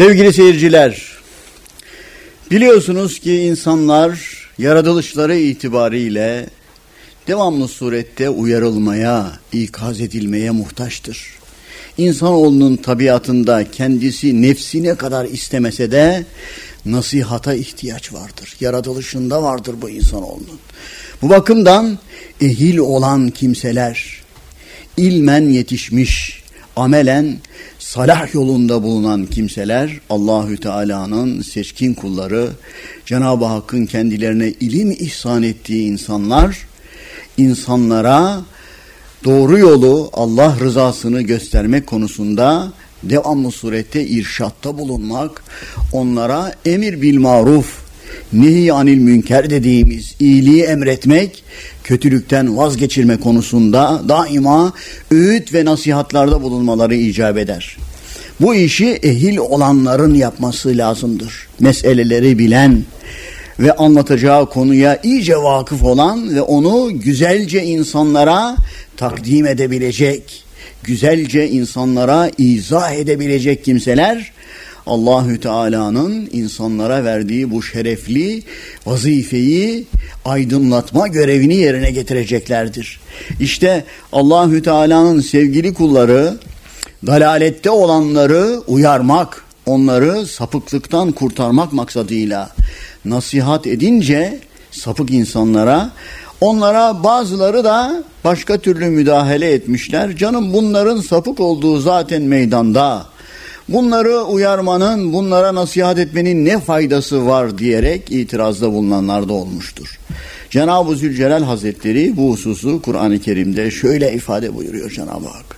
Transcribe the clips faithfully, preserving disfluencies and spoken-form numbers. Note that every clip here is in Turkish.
Sevgili seyirciler, biliyorsunuz ki insanlar yaratılışları itibariyle devamlı surette uyarılmaya, ikaz edilmeye muhtaçtır. İnsanoğlunun tabiatında kendisi nefsine kadar istemese de nasihata ihtiyaç vardır. Yaratılışında vardır bu insanoğlunun. Bu bakımdan ehil olan kimseler, ilmen yetişmiş, amelen salah yolunda bulunan kimseler, Allahü Teala'nın seçkin kulları, Cenab-ı Hakk'ın kendilerine ilim ihsan ettiği insanlar, insanlara doğru yolu, Allah rızasını göstermek konusunda devamlı surette irşatta bulunmak, onlara emir bil maruf, nehy anil münker dediğimiz iyiliği emretmek, kötülükten vazgeçirme konusunda daima öğüt ve nasihatlarda bulunmaları icap eder. Bu işi ehil olanların yapması lazımdır. Meseleleri bilen ve anlatacağı konuya iyice vakıf olan ve onu güzelce insanlara takdim edebilecek, güzelce insanlara izah edebilecek kimseler, Allahü Teala'nın insanlara verdiği bu şerefli vazifeyi, aydınlatma görevini yerine getireceklerdir. İşte Allahü Teala'nın sevgili kulları, dalalette olanları uyarmak, onları sapıklıktan kurtarmak maksadıyla nasihat edince sapık insanlara, onlara bazıları da başka türlü müdahale etmişler. Canım bunların sapık olduğu zaten meydanda. Bunları uyarmanın, bunlara nasihat etmenin ne faydası var diyerek itirazda bulunanlar da olmuştur. Cenab-ı Zülcelal Hazretleri bu hususu Kur'an-ı Kerim'de şöyle ifade buyuruyor Cenab-ı Hak.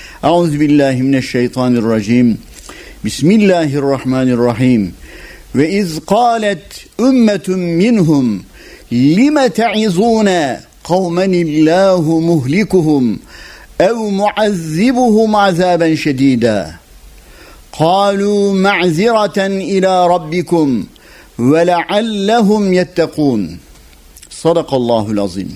Euzubillahimineşşeytanirracim. Bismillahirrahmanirrahim. Ve iz kâlet ümmetun minhum lime te'izûne kavmenillâhu muhlikuhum ev muazzibuhum azâben şedîdâ. قالوا معذرة إلى ربكم ولعلهم يتقون. Sadakallahul azim.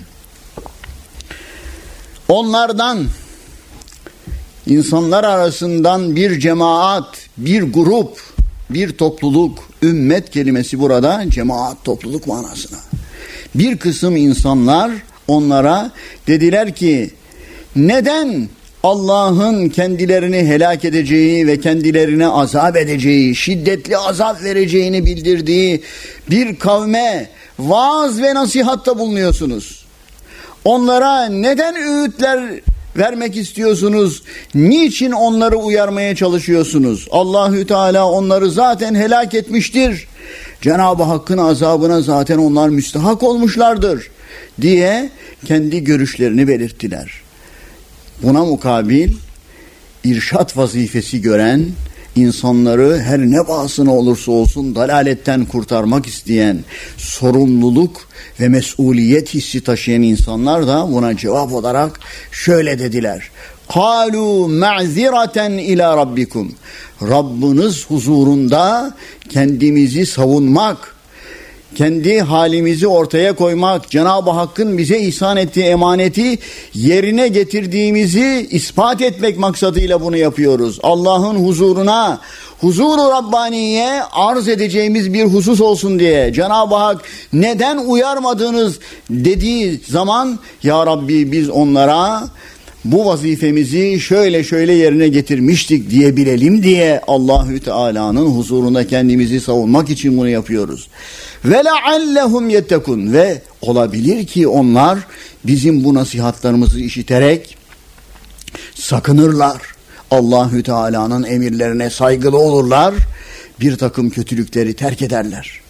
Onlardan, insanlar arasından bir cemaat, bir grup, bir topluluk, ümmet kelimesi burada cemaat, topluluk manasına. Bir kısım insanlar onlara dediler ki, neden Allah'ın kendilerini helak edeceği ve kendilerine azap edeceği, şiddetli azap vereceğini bildirdiği bir kavme vaaz ve nasihatta bulunuyorsunuz? Onlara neden öğütler vermek istiyorsunuz? Niçin onları uyarmaya çalışıyorsunuz? Allahü Teala onları zaten helak etmiştir. Cenab-ı Hakk'ın azabına zaten onlar müstahak olmuşlardır diye kendi görüşlerini belirttiler. Buna mukabil irşat vazifesi gören, insanları her ne pahasına olursa olsun dalaletten kurtarmak isteyen, sorumluluk ve mesuliyet hissi taşıyan insanlar da buna cevap olarak şöyle dediler. قَالُوا مَعْذِرَةً ila rabbikum. Rabbiniz huzurunda kendimizi savunmak, kendi halimizi ortaya koymak, Cenab-ı Hakk'ın bize ihsan ettiği emaneti yerine getirdiğimizi ispat etmek maksadıyla bunu yapıyoruz. Allah'ın huzuruna, huzur-u Rabbaniye arz edeceğimiz bir husus olsun diye Cenab-ı Hak neden uyarmadınız dediği zaman, Ya Rabbi biz onlara bu vazifemizi şöyle şöyle yerine getirmiştik diyebilelim diye Allahü Teala'nın huzurunda kendimizi savunmak için bunu yapıyoruz. Ve leallehum yettekun, ve olabilir ki onlar bizim bu nasihatlarımızı işiterek sakınırlar. Allahü Teala'nın emirlerine saygılı olurlar. Bir takım kötülükleri terk ederler.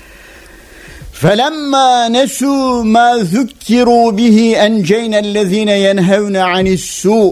فَلَمَّا نَسُوا مَا ذُكِّرُوا بِهِ اَنْجَيْنَ الَّذ۪ينَ يَنْهَوْنَ عَنِ السُّوءِ.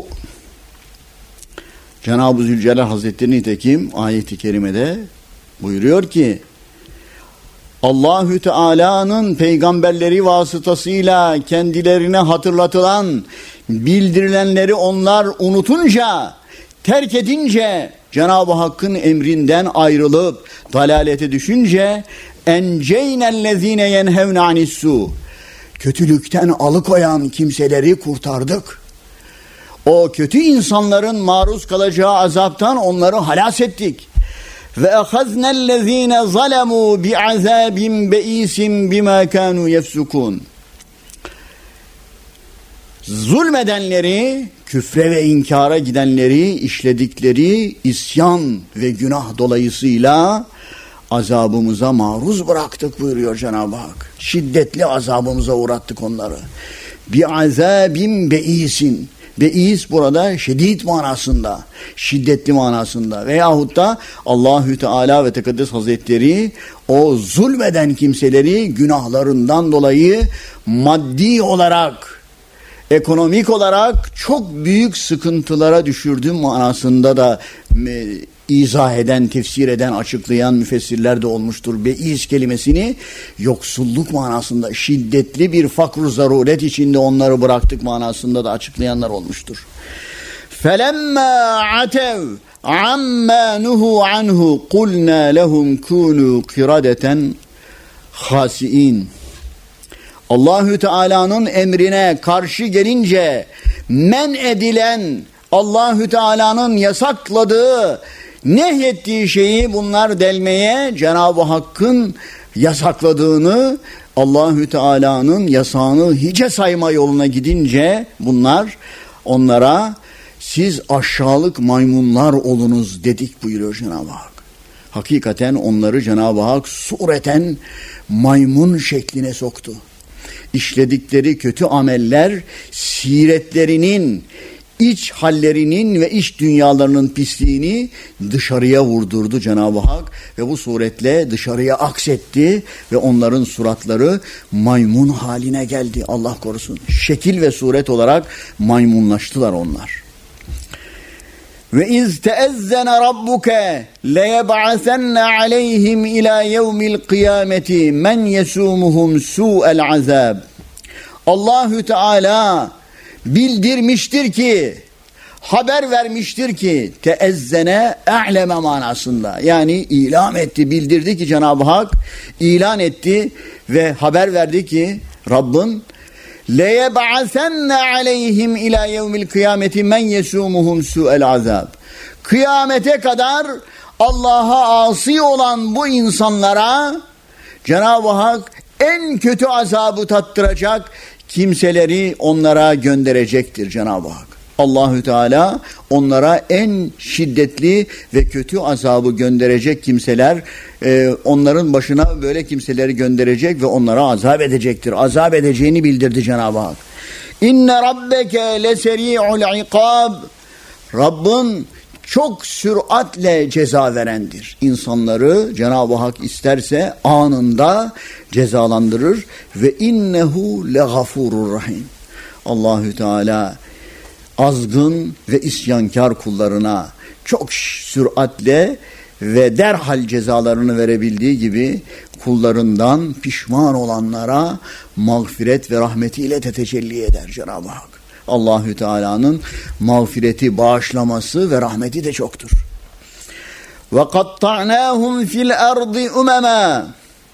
Cenab-ı Zülcelal Hazretleri nitekim ayet-i kerimede buyuruyor ki, Allahü Teala'nın peygamberleri vasıtasıyla kendilerine hatırlatılan, bildirilenleri onlar unutunca, terk edince, Cenab-ı Hakk'ın emrinden ayrılıp dalalete düşünce, enceynellezine yenhevne anissu, kötülükten alıkoyan kimseleri kurtardık. O kötü insanların maruz kalacağı azaptan onları halas ettik. ve ahaznellezine zalemu bi'azabin beisin bima kanu yefsukun. Zulmedenleri, küfre ve inkara gidenleri işledikleri isyan ve günah dolayısıyla azabımıza maruz bıraktık buyuruyor Cenab-ı Hak. Şiddetli azabımıza uğrattık onları. Bi'azabin beisin. Beis burada şiddet manasında, şiddetli manasında veyahut da Allahü Teala ve Tekaddes Hazretleri o zulmeden kimseleri günahlarından dolayı maddi olarak, ekonomik olarak çok büyük sıkıntılara düşürdüğü manasında da e, izah eden, tefsir eden, açıklayan müfessirler de olmuştur. Beis kelimesini yoksulluk manasında, şiddetli bir fakr-ı zaruret içinde onları bıraktık manasında da açıklayanlar olmuştur. فَلَمَّا عَتَوْا عَمَّا نُهُوا عَنْهُ قُلْنَا لَهُمْ كُونُوا قِرَدَةً خَاسِئِينَ. Allahü Teala'nın emrine karşı gelince men edilen, Allahü Teala'nın yasakladığı, nehyettiği şeyi bunlar delmeye, Cenab-ı Hakk'ın yasakladığını, Allahü Teala'nın yasağını hiçe sayma yoluna gidince bunlar onlara siz aşağılık maymunlar olunuz dedik buyuruyor Cenab-ı Hak. Hakikaten onları Cenab-ı Hak sureten maymun şekline soktu. İşledikleri kötü ameller siretlerinin, iç hallerinin ve iç dünyalarının pisliğini dışarıya vurdurdu Cenab-ı Hak ve bu suretle dışarıya aksetti ve onların suratları maymun haline geldi. Allah korusun. Şekil ve suret olarak maymunlaştılar onlar. Ve iz teezzene rabbuke leyeb'asenne aleyhim ila yevmil kıyameti men yesumuhum su'el azab. Allahü Teala bildirmiştir ki, haber vermiştir ki, teezzene e'leme manasında, yani ilan etti, bildirdi ki Cenab-ı Hak ilan etti ve haber verdi ki Rabbin leyeb'asenne aleyhim ila yevmil kıyameti men yesumuhum su'el azab. Kıyamete kadar Allah'a asi olan bu insanlara Cenab-ı Hak en kötü azabı tattıracak kimseleri onlara gönderecektir Cenab-ı Hak. Allahü Teala onlara en şiddetli ve kötü azabı gönderecek kimseler, e, onların başına böyle kimseleri gönderecek ve onlara azap edecektir. Azap edeceğini bildirdi Cenab-ı Hak. İnne rabbeke leseri'ul ikab. Rabbin çok süratle ceza verendir. İnsanları Cenab-ı Hak isterse anında cezalandırır ve innehu legafurur rahim. Allahü Teala azgın ve isyankar kullarına çok süratle ve derhal cezalarını verebildiği gibi kullarından pişman olanlara mağfiret ve rahmetiyle tetecelli eder Cenab-ı Hak. Allahü Teala'nın mağfireti, bağışlaması ve rahmeti de çoktur. Ve katta'nahum fil ardı umema.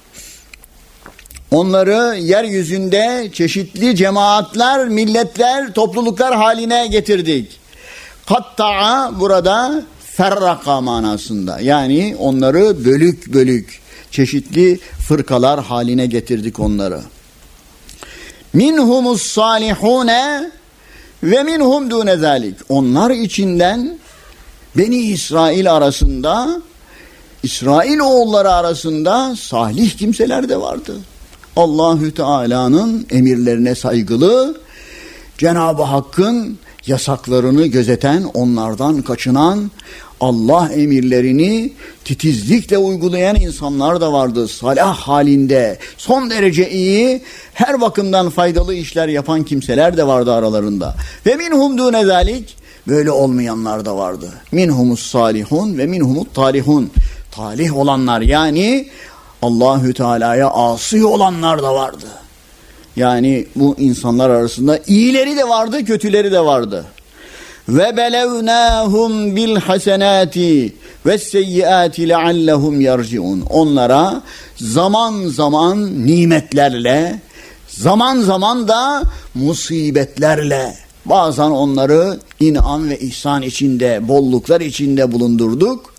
Onları yeryüzünde çeşitli cemaatler, milletler, topluluklar haline getirdik. Katta'a burada ferraka manasında. Yani onları bölük bölük, çeşitli fırkalar haline getirdik onları. Minhumus salihune ve minhum dune zalik. Onlar içinden Beni İsrail arasında, İsrail oğulları arasında salih kimseler de vardı. Allahü Teala'nın emirlerine saygılı, Cenab-ı Hakk'ın yasaklarını gözeten, onlardan kaçınan, Allah emirlerini titizlikle uygulayan insanlar da vardı. Salah halinde, son derece iyi, her bakımdan faydalı işler yapan kimseler de vardı aralarında. Ve minhum dune zalik, böyle olmayanlar da vardı. Minhumus salihun ve minhumut talihun. Talih olanlar, yani Allahü Teala'ya asi olanlar da vardı. Yani bu insanlar arasında iyileri de vardı, kötüleri de vardı. Ve belevnahum bil hasenati ve seyyiati leallehum yerciun. Onlara zaman zaman nimetlerle, zaman zaman da musibetlerle, bazen onları inan ve ihsan içinde, bolluklar içinde bulundurduk.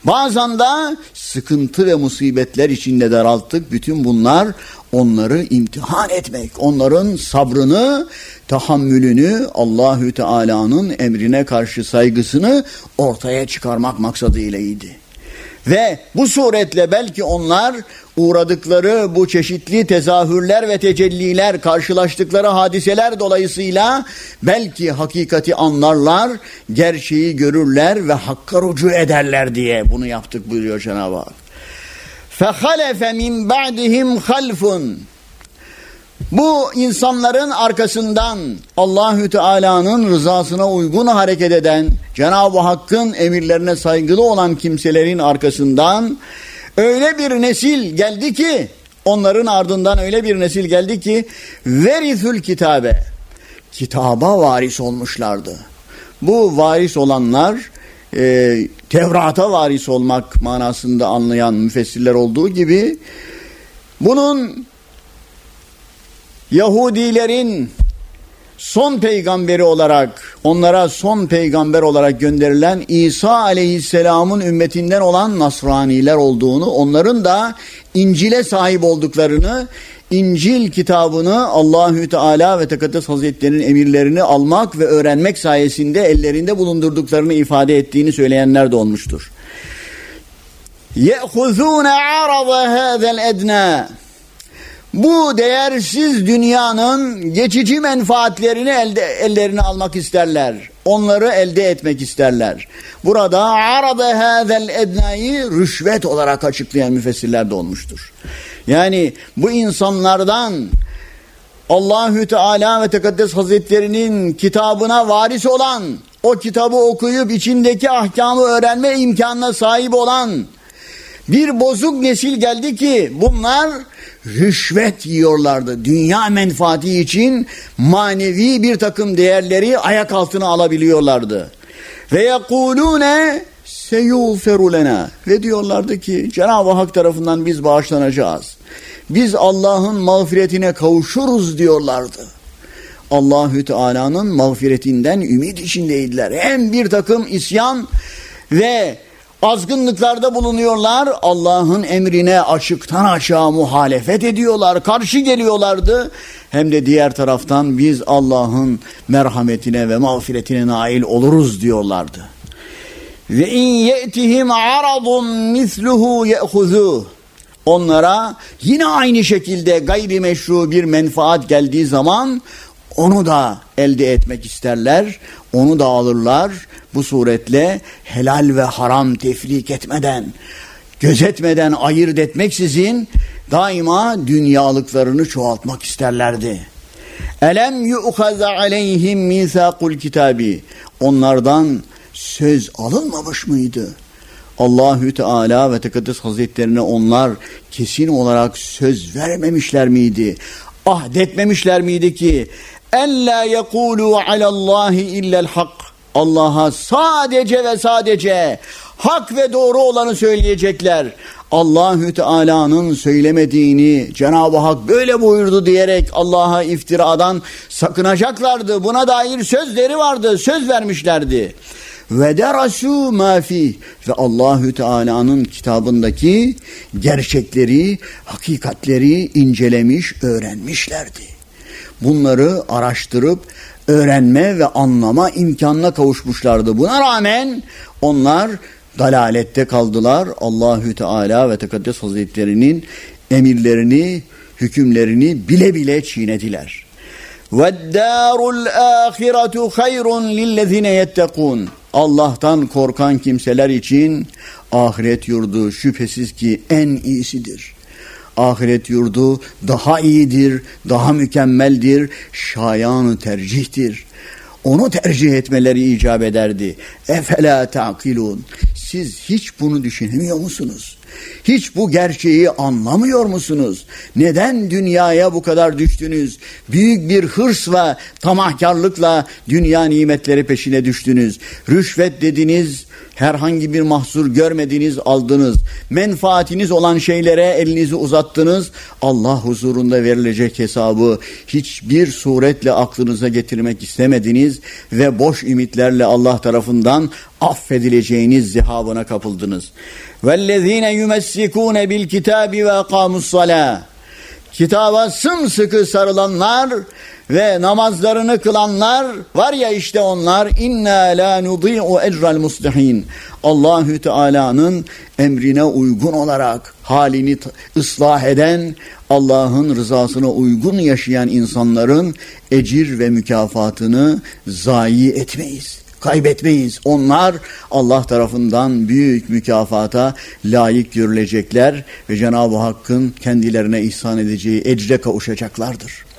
Bazen de sıkıntı ve musibetler içinde daralttık. Bütün bunlar onları imtihan etmek, onların sabrını, tahammülünü, Allahü Teala'nın emrine karşı saygısını ortaya çıkarmak maksadıylaydı. Ve bu suretle belki onlar uğradıkları bu çeşitli tezahürler ve tecelliler, karşılaştıkları hadiseler dolayısıyla belki hakikati anlarlar, gerçeği görürler ve hakka rücu ederler diye bunu yaptık buyuruyor Cenab-ı Hak. فَخَلَفَ مِنْ بَعْدِهِمْ خَلْفٌ. Bu insanların arkasından Allahü Teala'nın rızasına uygun hareket eden, Cenab-ı Hakk'ın emirlerine saygılı olan kimselerin arkasından öyle bir nesil geldi ki, onların ardından öyle bir nesil geldi ki verithül kitabe, kitaba varis olmuşlardı. Bu varis olanlar e, Tevrat'a varis olmak manasında anlayan müfessirler olduğu gibi bunun Yahudilerin son peygamberi olarak, onlara son peygamber olarak gönderilen İsa aleyhisselamın ümmetinden olan Nasraniler olduğunu, onların da İncil'e sahip olduklarını, İncil kitabını Allahü Teala ve Tekaddes Hazretleri'nin emirlerini almak ve öğrenmek sayesinde ellerinde bulundurduklarını ifade ettiğini söyleyenler de olmuştur. يَأْخُذُونَ عَرَضَ هَذَا الْاَدْنَى. Bu değersiz dünyanın geçici menfaatlerini elde, ellerine almak isterler. Onları elde etmek isterler. Burada arada hazel ednayı rüşvet olarak açıklayan müfessirler de olmuştur. Yani bu insanlardan Allahü Teala ve Tekaddes Hazretleri'nin kitabına varis olan, o kitabı okuyup içindeki ahkamı öğrenme imkanına sahip olan bir bozuk nesil geldi ki bunlar rüşvet yiyorlardı. Dünya menfaati için manevi bir takım değerleri ayak altına alabiliyorlardı. Ve yekulune seyuferu lena. Ve diyorlardı ki Cenab-ı Hak tarafından biz bağışlanacağız. Biz Allah'ın mağfiretine kavuşuruz diyorlardı. Allahü Teala'nın mağfiretinden ümit içindeydiler. Hem bir takım isyan ve azgınlıklarda bulunuyorlar, Allah'ın emrine açıktan açığa muhalefet ediyorlar, karşı geliyorlardı. Hem de diğer taraftan biz Allah'ın merhametine ve mağfiretine nail oluruz diyorlardı. Ve in ye'tihim aradun misluhu ye'huzuh. Onlara yine aynı şekilde gayrimeşru bir menfaat geldiği zaman onu da elde etmek isterler, onu da alırlar. Bu suretle helal ve haram tefrik etmeden, gözetmeden, ayırt etmeksizin daima dünyalıklarını çoğaltmak isterlerdi. Elem yu'khaz aleyhim misaqul kitabi. Onlardan söz alınmamış mıydı? Allahü Teala ve Tekaddes Hazretlerine onlar kesin olarak söz vermemişler miydi? Ahdetmemişler miydi ki ella yekulu alallahi illel hak. Allah'a sadece ve sadece hak ve doğru olanı söyleyecekler. Allahü Teala'nın söylemediğini Cenab-ı Hak böyle buyurdu diyerek Allah'a iftiradan sakınacaklardı. Buna dair sözleri vardı, söz vermişlerdi. Ve derasu ma fi. Ve Allahü Teala'nın kitabındaki gerçekleri, hakikatleri incelemiş, öğrenmişlerdi. Bunları araştırıp öğrenme ve anlama imkanına kavuşmuşlardı. Buna rağmen onlar dalalette kaldılar. Allahü Teala ve Tekaddes Hazretlerinin emirlerini, hükümlerini bile bile çiğnediler. وَالدَّارُ الْآخِرَةُ خَيْرٌ لِلَّذِينَ يَتَّقُونَ. Allah'tan korkan kimseler için ahiret yurdu şüphesiz ki en iyisidir. Ahiret yurdu daha iyidir, daha mükemmeldir, şayan tercihtir. Onu tercih etmeleri icap ederdi. Efela ta'kilun. Siz hiç bunu düşünemiyor musunuz? Hiç bu gerçeği anlamıyor musunuz? Neden dünyaya bu kadar düştünüz? Büyük bir hırsla, tamahkarlıkla dünya nimetleri peşine düştünüz. Rüşvet dediniz, Herhangi bir mahsur görmediniz, aldınız. Menfaatiniz olan şeylere elinizi uzattınız. Allah huzurunda verilecek hesabı hiçbir suretle aklınıza getirmek istemediniz ve boş ümitlerle Allah tarafından affedileceğiniz zihabına kapıldınız. وَالَّذ۪ينَ يُمَسِّكُونَ بِالْكِتَابِ وَاَقَامُوا الصَّلَاةِ Kitaba sımsıkı sarılanlar ve namazlarını kılanlar var ya, işte onlar. İnna la nudi'u ecral muslihin. Allahü Teala'nın emrine uygun olarak halini ıslah eden, Allah'ın rızasına uygun yaşayan insanların ecir ve mükafatını zayi etmeyiz, kaybetmeyiz. Onlar Allah tarafından büyük mükafata layık görülecekler ve Cenab-ı Hakk'ın kendilerine ihsan edeceği ecre kavuşacaklardır.